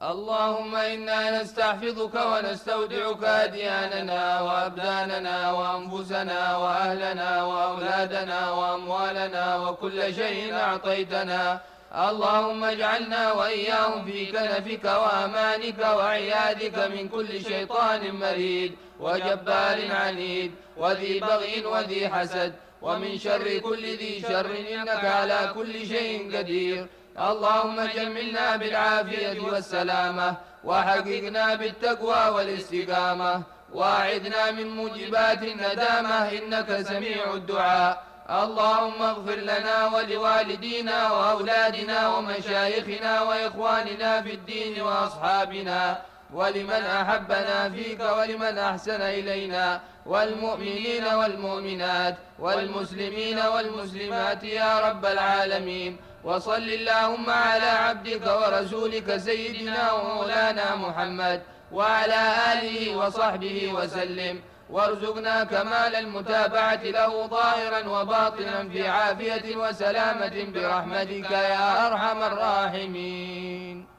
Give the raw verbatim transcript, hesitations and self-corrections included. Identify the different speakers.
Speaker 1: اللهم إنا نستحفظك ونستودعك أدياننا وأبداننا وأنفسنا وأهلنا وأولادنا وأموالنا وكل شيء أعطيتنا. اللهم اجعلنا وإياهم في كنفك وأمانك وعيادك من كل شيطان مريد وجبار عنيد وذي بغي وذي حسد ومن شر كل ذي شر إنك على كل شيء قدير. اللهم جملنا بالعافية والسلامة وحققنا بالتقوى والاستقامة وأعذنا من موجبات الندامة إنك سميع الدعاء. اللهم اغفر لنا ولوالدينا وأولادنا ومشايخنا وإخواننا في الدين وأصحابنا ولمن أحبنا فيك ولمن أحسن إلينا والمؤمنين والمؤمنات والمسلمين والمسلمات يا رب العالمين. وصل اللهم على عبدك ورسولك سيدنا ومولانا محمد وعلى آله وصحبه وسلم، وارزقنا كمال المتابعة له ظاهرا وباطنا في عافية وسلامة برحمتك يا أرحم الراحمين.